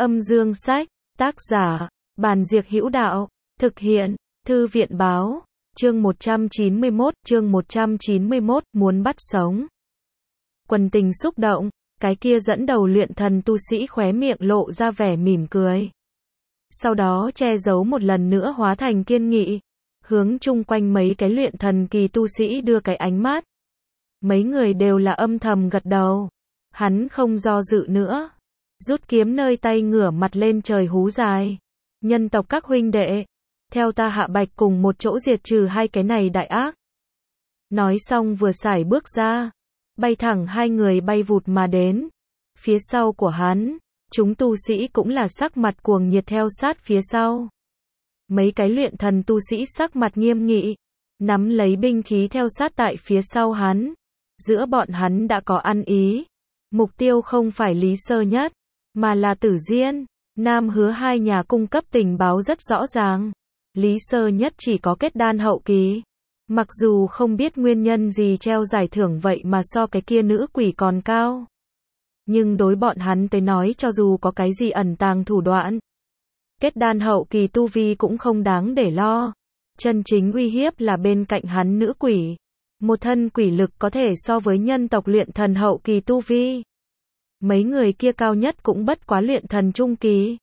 Âm dương sách, tác giả, Bàn Diệc Hữu Đạo, thực hiện, Thư viện báo, chương 191, muốn bắt sống. Quần tình xúc động, cái kia dẫn đầu luyện thần tu sĩ khóe miệng lộ ra vẻ mỉm cười. Sau đó che giấu một lần nữa hóa thành kiên nghị, hướng chung quanh mấy cái luyện thần kỳ tu sĩ đưa cái ánh mắt. Mấy người đều là âm thầm gật đầu. Hắn không do dự nữa, rút kiếm nơi tay ngửa mặt lên trời hú dài. Nhân tộc các huynh đệ, theo ta Hạ Bạch cùng một chỗ diệt trừ hai cái này đại ác. Nói xong vừa sải bước ra, bay thẳng hai người bay vụt mà đến. Phía sau của hắn, chúng tu sĩ cũng là sắc mặt cuồng nhiệt theo sát phía sau. Mấy cái luyện thần tu sĩ sắc mặt nghiêm nghị, nắm lấy binh khí theo sát tại phía sau hắn. Giữa bọn hắn đã có ăn ý. Mục tiêu không phải Lý Sơ Nhất, mà là Tử Diên. Nam Hứa hai nhà cung cấp tình báo rất rõ ràng. Lý Sơ Nhất chỉ có kết đan hậu kỳ. Mặc dù không biết nguyên nhân gì treo giải thưởng vậy mà so cái kia nữ quỷ còn cao. Nhưng đối bọn hắn tới nói cho dù có cái gì ẩn tàng thủ đoạn, kết đan hậu kỳ tu vi cũng không đáng để lo. Chân chính uy hiếp là bên cạnh hắn nữ quỷ. Một thân quỷ lực có thể so với nhân tộc luyện thần hậu kỳ tu vi. Mấy người kia cao nhất cũng bất quá luyện thần trung kỳ.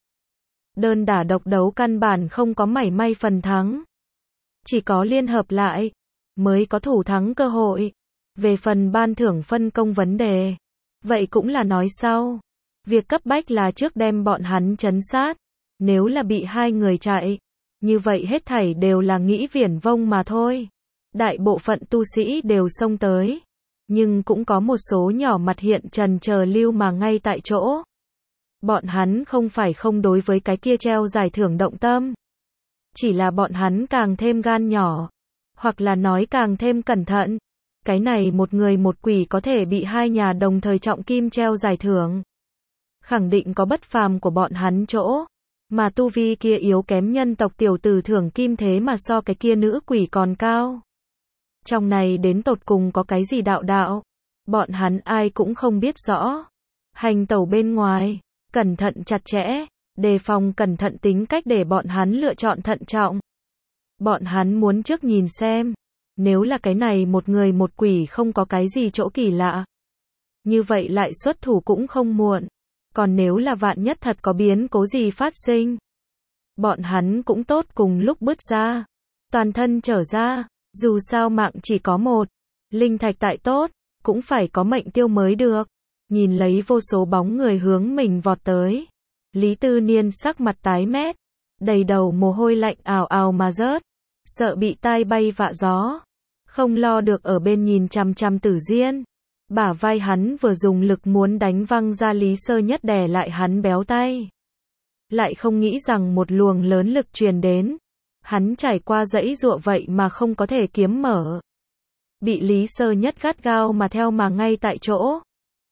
Đơn đả độc đấu căn bản không có mảy may phần thắng. Chỉ có liên hợp lại, mới có thủ thắng cơ hội. Về phần ban thưởng phân công vấn đề, vậy cũng là nói sau. Việc cấp bách là trước đem bọn hắn trấn sát. Nếu là bị hai người chạy, như vậy hết thảy đều là nghĩ viển vông mà thôi. Đại bộ phận tu sĩ đều xông tới, nhưng cũng có một số nhỏ mặt hiện trần chờ lưu mà ngay tại chỗ. Bọn hắn không phải không đối với cái kia treo giải thưởng động tâm, chỉ là bọn hắn càng thêm gan nhỏ, hoặc là nói càng thêm cẩn thận. Cái này một người một quỷ có thể bị hai nhà đồng thời trọng kim treo giải thưởng, khẳng định có bất phàm của bọn hắn chỗ. Mà tu vi kia yếu kém nhân tộc tiểu tử thưởng kim thế mà so cái kia nữ quỷ còn cao. Trong này đến tột cùng có cái gì đạo, bọn hắn ai cũng không biết rõ. Hành tẩu bên ngoài, cẩn thận chặt chẽ, đề phòng cẩn thận tính cách để bọn hắn lựa chọn thận trọng. Bọn hắn muốn trước nhìn xem, nếu là cái này một người một quỷ không có cái gì chỗ kỳ lạ, như vậy lại xuất thủ cũng không muộn. Còn nếu là vạn nhất thật có biến cố gì phát sinh, bọn hắn cũng tốt cùng lúc bứt ra, toàn thân trở ra. Dù sao mạng chỉ có một, linh thạch tại tốt, cũng phải có mệnh tiêu mới được. Nhìn lấy vô số bóng người hướng mình vọt tới, Lý Tư Niên sắc mặt tái mét, đầy đầu mồ hôi lạnh ào ào mà rớt, sợ bị tai bay vạ gió, không lo được ở bên nhìn chằm chằm Tử Diên. Bả vai hắn vừa dùng lực muốn đánh văng ra Lý Sơ Nhất đè lại hắn béo tay, lại không nghĩ rằng một luồng lớn lực truyền đến. Hắn trải qua dãy dụa vậy mà không có thể kiếm mở. Bị Lý Sơ Nhất gắt gao mà theo mà ngay tại chỗ.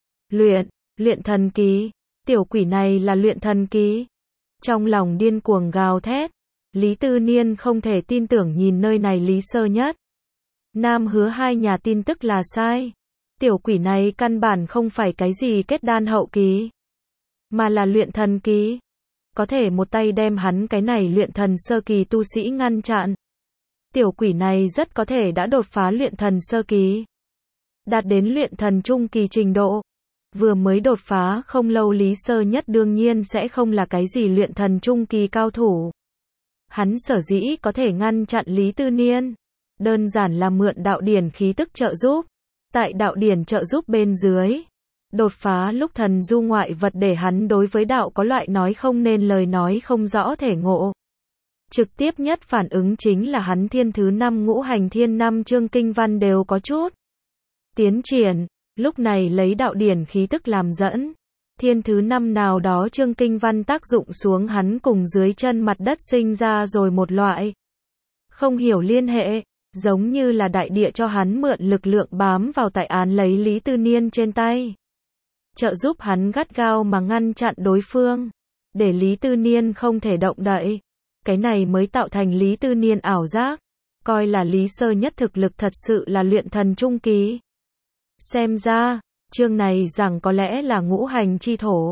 Luyện thần kỳ. Tiểu quỷ này là luyện thần kỳ. Trong lòng điên cuồng gào thét. Lý Tư Niên không thể tin tưởng nhìn nơi này Lý Sơ Nhất. Nam Hứa hai nhà tin tức là sai. Tiểu quỷ này căn bản không phải cái gì kết đan hậu kỳ, mà là luyện thần kỳ. Có thể một tay đem hắn cái này luyện thần sơ kỳ tu sĩ ngăn chặn. Tiểu quỷ này rất có thể đã đột phá luyện thần sơ kỳ, đạt đến luyện thần trung kỳ trình độ. Vừa mới đột phá không lâu Lý Sơ Nhất đương nhiên sẽ không là cái gì luyện thần trung kỳ cao thủ. Hắn sở dĩ có thể ngăn chặn Lý Tư Niên, đơn giản là mượn đạo điển khí tức trợ giúp. Tại đạo điển trợ giúp bên dưới, đột phá lúc thần du ngoại vật để hắn đối với đạo có loại nói không nên lời nói không rõ thể ngộ. Trực tiếp nhất phản ứng chính là hắn thiên thứ 5 ngũ hành thiên 5 chương kinh văn đều có chút tiến triển. Lúc này lấy đạo điển khí tức làm dẫn, thiên thứ 5 nào đó chương kinh văn tác dụng xuống hắn cùng dưới chân mặt đất sinh ra rồi một loại không hiểu liên hệ. Giống như là đại địa cho hắn mượn lực lượng bám vào tại án lấy Lý Tư Niên trên tay, trợ giúp hắn gắt gao mà ngăn chặn đối phương, để Lý Tư Niên không thể động đậy. Cái này mới tạo thành Lý Tư Niên ảo giác, coi là Lý Sơ Nhất thực lực thật sự là luyện thần trung kỳ. Xem ra, chương này rằng có lẽ là ngũ hành chi thổ.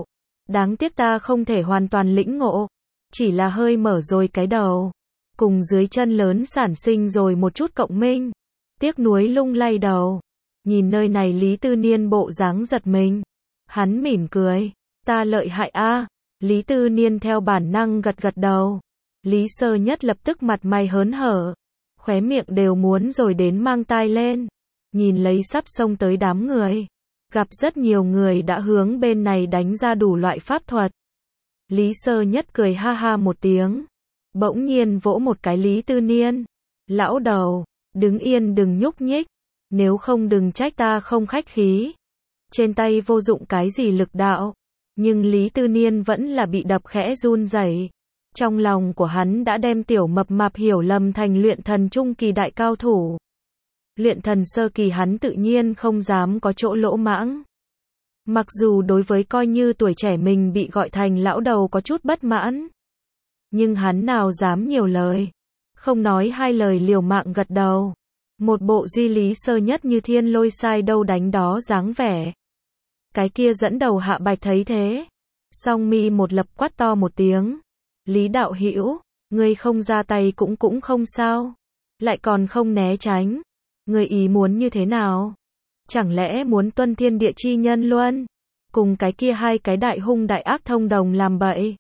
Đáng tiếc ta không thể hoàn toàn lĩnh ngộ, chỉ là hơi mở rồi cái đầu, cùng dưới chân lớn sản sinh rồi một chút cộng minh. Tiếc nuối lung lay đầu, nhìn nơi này Lý Tư Niên bộ dáng giật mình. Hắn mỉm cười, ta lợi hại a. Lý Tư Niên theo bản năng gật gật đầu. Lý Sơ Nhất lập tức mặt mày hớn hở, khóe miệng đều muốn rồi đến mang tai lên, nhìn lấy sắp xông tới đám người. Gặp rất nhiều người đã hướng bên này đánh ra đủ loại pháp thuật. Lý Sơ Nhất cười ha ha một tiếng, bỗng nhiên vỗ một cái Lý Tư Niên. Lão đầu, đứng yên đừng nhúc nhích, nếu không đừng trách ta không khách khí. Trên tay vô dụng cái gì lực đạo, nhưng Lý Tư Niên vẫn là bị đập khẽ run rẩy. Trong lòng của hắn đã đem tiểu mập mạp hiểu lầm thành luyện thần trung kỳ đại cao thủ. Luyện thần sơ kỳ hắn tự nhiên không dám có chỗ lỗ mãng. Mặc dù đối với coi như tuổi trẻ mình bị gọi thành lão đầu có chút bất mãn, nhưng hắn nào dám nhiều lời, không nói hai lời liều mạng gật đầu. Một bộ duy Lý Sơ Nhất như thiên lôi sai đâu đánh đó dáng vẻ. Cái kia dẫn đầu Hạ Bạch thấy thế, song mi một lập quát to một tiếng. Lý đạo hữu, ngươi không ra tay cũng không sao, lại còn không né tránh. Ngươi ý muốn như thế nào? Chẳng lẽ muốn tuân thiên địa chi nhân luân, cùng cái kia hai cái đại hung đại ác thông đồng làm bậy?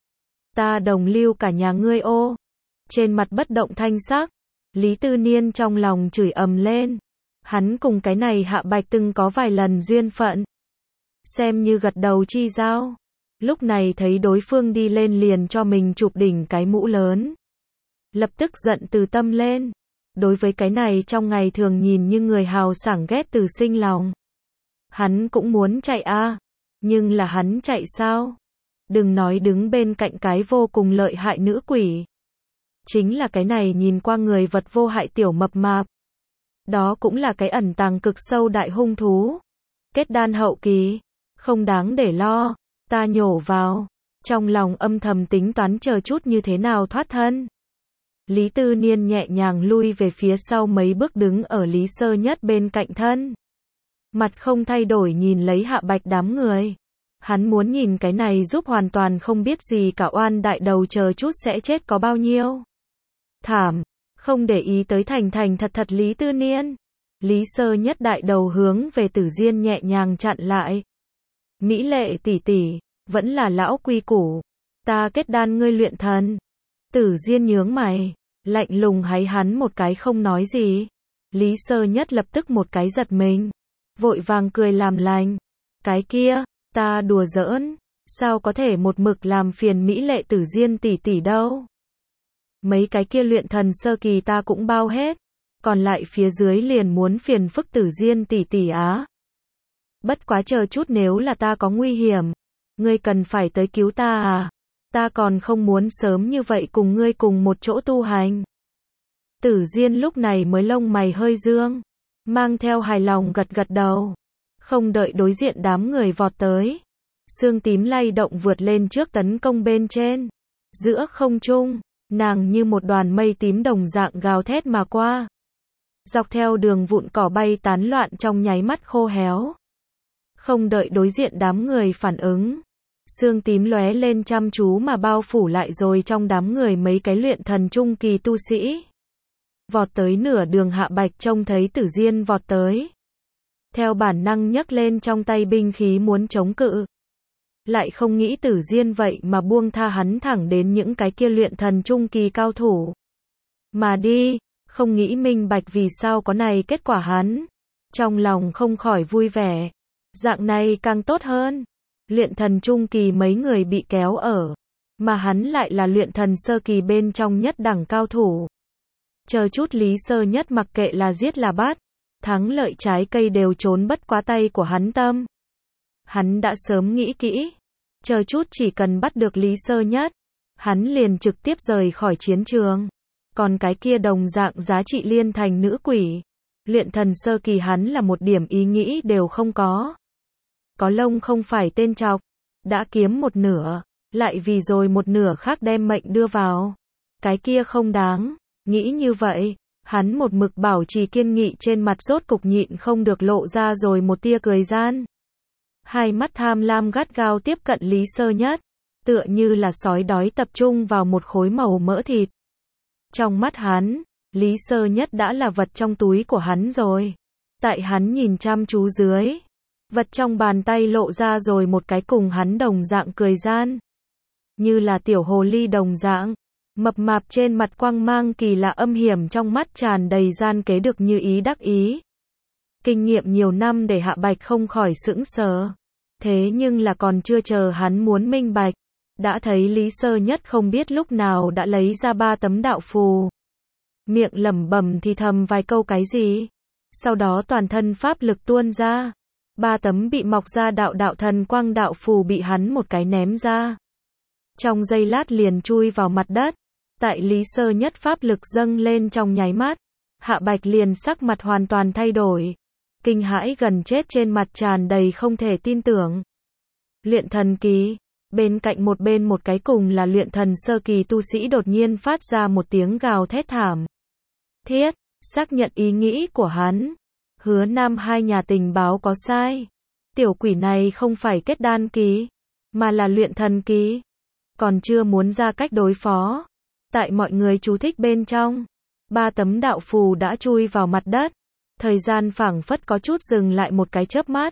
Ta đồng lưu cả nhà ngươi ô. Trên mặt bất động thanh sắc, Lý Tư Niên trong lòng chửi ầm lên. Hắn cùng cái này Hạ Bạch từng có vài lần duyên phận, xem như gật đầu chi giao. Lúc này thấy đối phương đi lên liền cho mình chụp đỉnh cái mũ lớn, lập tức giận từ tâm lên. Đối với cái này trong ngày thường nhìn như người hào sảng ghét từ sinh lòng. Hắn cũng muốn chạy a, nhưng là hắn chạy sao? Đừng nói đứng bên cạnh cái vô cùng lợi hại nữ quỷ, chính là cái này nhìn qua người vật vô hại tiểu mập mạp, đó cũng là cái ẩn tàng cực sâu đại hung thú. Kết đan hậu kỳ, không đáng để lo. Ta nhổ vào, trong lòng âm thầm tính toán chờ chút như thế nào thoát thân. Lý Tư Niên nhẹ nhàng lui về phía sau mấy bước đứng ở Lý Sơ Nhất bên cạnh thân. Mặt không thay đổi nhìn lấy Hạ Bạch đám người. Hắn muốn nhìn cái này giúp hoàn toàn không biết gì cả oan đại đầu chờ chút sẽ chết có bao nhiêu thảm. Không để ý tới thành thành thật thật Lý Tư Niên, Lý Sơ Nhất đại đầu hướng về Tử Diên nhẹ nhàng chặn lại. Mỹ lệ tỷ tỷ, vẫn là lão quy củ, ta kết đan ngươi luyện thần. Tử Diên nhướng mày, lạnh lùng háy hắn một cái không nói gì. Lý Sơ Nhất lập tức một cái giật mình, vội vàng cười làm lành. Cái kia, ta đùa giỡn, sao có thể một mực làm phiền Mỹ lệ Tử Diên tỷ tỷ đâu. Mấy cái kia luyện thần sơ kỳ ta cũng bao hết, còn lại phía dưới liền muốn phiền phức Tử Diên tỷ tỷ á. Bất quá chờ chút nếu là ta có nguy hiểm, ngươi cần phải tới cứu ta à? Ta còn không muốn sớm như vậy cùng ngươi cùng một chỗ tu hành. Tử Diên lúc này mới lông mày hơi dương, mang theo hài lòng gật gật đầu. Không đợi đối diện đám người vọt tới, xương tím lay động vượt lên trước tấn công bên trên. Giữa không trung, nàng như một đoàn mây tím đồng dạng gào thét mà qua. Dọc theo đường vụn cỏ bay tán loạn trong nháy mắt khô héo. Không đợi đối diện đám người phản ứng, xương tím lóe lên chăm chú mà bao phủ lại rồi trong đám người mấy cái luyện thần trung kỳ tu sĩ. Vọt tới nửa đường Hạ Bạch trông thấy Tử Diên vọt tới, theo bản năng nhấc lên trong tay binh khí muốn chống cự. Lại không nghĩ Tử Diên vậy mà buông tha hắn thẳng đến những cái kia luyện thần trung kỳ cao thủ. Mà đi, không nghĩ minh bạch vì sao có này kết quả hắn. Trong lòng không khỏi vui vẻ. Dạng này càng tốt hơn. Luyện thần trung kỳ mấy người bị kéo ở, mà hắn lại là luyện thần sơ kỳ bên trong nhất đẳng cao thủ. Chờ chút Lý Sơ Nhất mặc kệ là giết là bắt, thắng lợi trái cây đều trốn bất quá tay của hắn tâm. Hắn đã sớm nghĩ kỹ, chờ chút chỉ cần bắt được Lý Sơ Nhất, hắn liền trực tiếp rời khỏi chiến trường. Còn cái kia đồng dạng giá trị liên thành nữ quỷ, luyện thần sơ kỳ hắn là một điểm ý nghĩ đều không có. Có lông không phải tên trọc, đã kiếm một nửa, lại vì rồi một nửa khác đem mệnh đưa vào. Cái kia không đáng, nghĩ như vậy, hắn một mực bảo trì kiên nghị trên mặt rốt cục nhịn không được lộ ra rồi một tia cười gian. Hai mắt tham lam gắt gao tiếp cận Lý Sơ Nhất, tựa như là sói đói tập trung vào một khối màu mỡ thịt. Trong mắt hắn, Lý Sơ Nhất đã là vật trong túi của hắn rồi. Tại hắn nhìn chăm chú dưới, vật trong bàn tay lộ ra rồi một cái cùng hắn đồng dạng cười gian. Như là tiểu hồ ly đồng dạng, mập mạp trên mặt quang mang kỳ lạ âm hiểm, trong mắt tràn đầy gian kế được như ý đắc ý. Kinh nghiệm nhiều năm để Hạ Bạch không khỏi sững sờ. Thế nhưng là còn chưa chờ hắn muốn minh bạch, đã thấy Lý Sơ Nhất không biết lúc nào đã lấy ra 3 tấm đạo phù. Miệng lẩm bẩm thì thầm vài câu cái gì. Sau đó toàn thân pháp lực tuôn ra. 3 tấm bị mọc ra đạo thần quang đạo phù bị hắn một cái ném ra. Trong giây lát liền chui vào mặt đất. Tại Lý Sơ Nhất pháp lực dâng lên trong nháy mắt, Hạ Bạch liền sắc mặt hoàn toàn thay đổi. Kinh hãi gần chết, trên mặt tràn đầy không thể tin tưởng. Luyện thần kỳ. Bên cạnh một cái cùng là luyện thần sơ kỳ tu sĩ đột nhiên phát ra một tiếng gào thét thảm thiết, xác nhận ý nghĩ của hắn. Hứa Nam hai nhà tình báo có sai. Tiểu quỷ này không phải kết đan kỳ, mà là luyện thần kỳ. Còn chưa muốn ra cách đối phó. Tại mọi người chú thích bên trong, 3 tấm đạo phù đã chui vào mặt đất. Thời gian phảng phất có chút dừng lại một cái chớp mắt.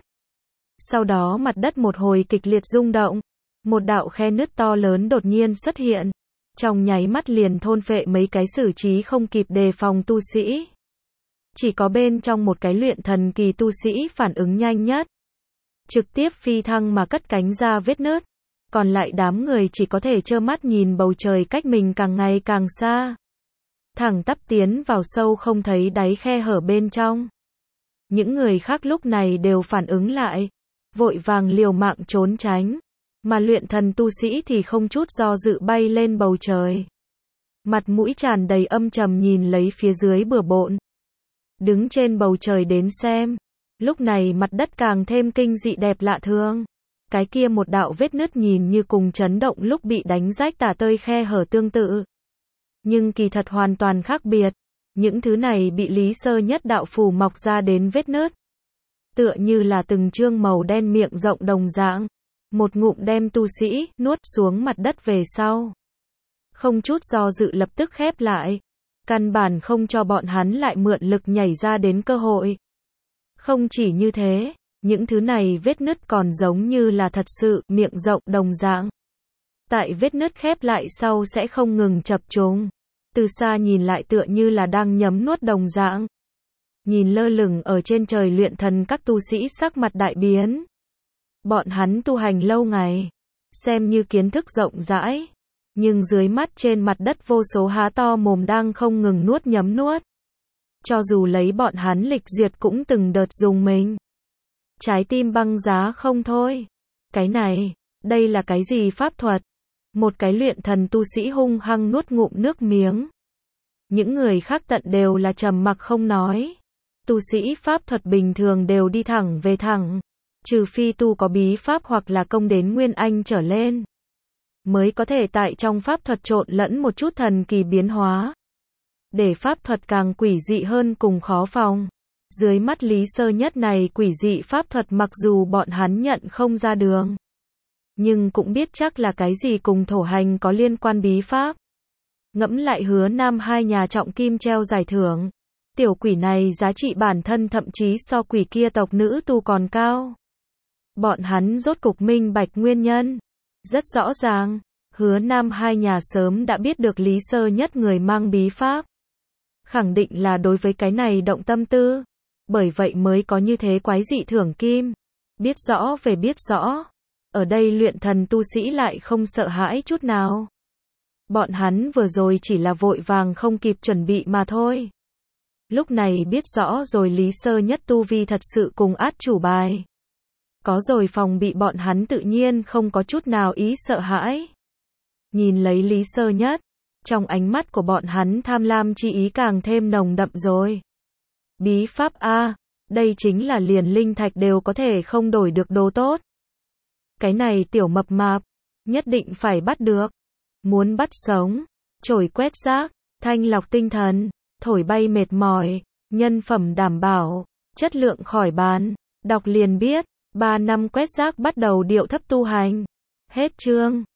Sau đó mặt đất một hồi kịch liệt rung động. Một đạo khe nứt to lớn đột nhiên xuất hiện. Trong nháy mắt liền thôn phệ mấy cái xử trí không kịp đề phòng tu sĩ. Chỉ có bên trong một cái luyện thần kỳ tu sĩ phản ứng nhanh nhất. Trực tiếp phi thăng mà cất cánh ra vết nứt. Còn lại đám người chỉ có thể trơ mắt nhìn bầu trời cách mình càng ngày càng xa. Thẳng tắp tiến vào sâu không thấy đáy khe hở bên trong. Những người khác lúc này đều phản ứng lại. Vội vàng liều mạng trốn tránh. Mà luyện thần tu sĩ thì không chút do dự bay lên bầu trời. Mặt mũi tràn đầy âm trầm nhìn lấy phía dưới bừa bộn. Đứng trên bầu trời đến xem. Lúc này mặt đất càng thêm kinh dị đẹp lạ thường. Cái kia một đạo vết nứt nhìn như cùng chấn động lúc bị đánh rách tả tơi khe hở tương tự. Nhưng kỳ thật hoàn toàn khác biệt. Những thứ này bị Lý Sơ Nhất đạo phù mọc ra đến vết nứt. Tựa như là từng chương màu đen miệng rộng đồng dạng. Một ngụm đem tu sĩ nuốt xuống mặt đất về sau. Không chút do dự lập tức khép lại. Căn bản không cho bọn hắn lại mượn lực nhảy ra đến cơ hội. Không chỉ như thế, những thứ này vết nứt còn giống như là thật sự miệng rộng đồng dạng. Tại vết nứt khép lại sau sẽ không ngừng chập trùng. Từ xa nhìn lại tựa như là đang nhấm nuốt đồng dạng. Nhìn lơ lửng ở trên trời luyện thần các tu sĩ sắc mặt đại biến. Bọn hắn tu hành lâu ngày, xem như kiến thức rộng rãi, nhưng dưới mắt trên mặt đất vô số há to mồm đang không ngừng nuốt nhấm nuốt. Cho dù lấy bọn hắn lịch duyệt cũng từng đợt dùng mình. Trái tim băng giá không thôi. Cái này, đây là cái gì pháp thuật? Một cái luyện thần tu sĩ hung hăng nuốt ngụm nước miếng. Những người khác tận đều là trầm mặc không nói. Tu sĩ pháp thuật bình thường đều đi thẳng về thẳng. Trừ phi tu có bí pháp hoặc là công đến Nguyên Anh trở lên. Mới có thể tại trong pháp thuật trộn lẫn một chút thần kỳ biến hóa. Để pháp thuật càng quỷ dị hơn cùng khó phòng. Dưới mắt Lý Sơ Nhất này quỷ dị pháp thuật mặc dù bọn hắn nhận không ra đường. Nhưng cũng biết chắc là cái gì cùng thổ hành có liên quan bí pháp. Ngẫm lại Hứa Nam hai nhà trọng kim treo giải thưởng. Tiểu quỷ này giá trị bản thân thậm chí so quỷ kia tộc nữ tu còn cao. Bọn hắn rốt cục minh bạch nguyên nhân. Rất rõ ràng, Hứa Nam hai nhà sớm đã biết được Lý Sơ Nhất người mang bí pháp. Khẳng định là đối với cái này động tâm tư. Bởi vậy mới có như thế quái dị thưởng kim. Biết rõ về biết rõ. Ở đây luyện thần tu sĩ lại không sợ hãi chút nào. Bọn hắn vừa rồi chỉ là vội vàng không kịp chuẩn bị mà thôi. Lúc này biết rõ rồi Lý Sơ Nhất tu vi thật sự cùng át chủ bài. Có rồi phòng bị bọn hắn tự nhiên không có chút nào ý sợ hãi. Nhìn lấy Lý Sơ Nhất, trong ánh mắt của bọn hắn tham lam chi ý càng thêm nồng đậm rồi. Bí pháp A, đây chính là liền linh thạch đều có thể không đổi được đồ tốt. Cái này tiểu mập mạp, nhất định phải bắt được. Muốn bắt sống, trổi quét rác, thanh lọc tinh thần, thổi bay mệt mỏi, nhân phẩm đảm bảo, chất lượng khỏi bàn, đọc liền biết. 3 năm quét rác bắt đầu điệu thấp tu hành. Hết chương.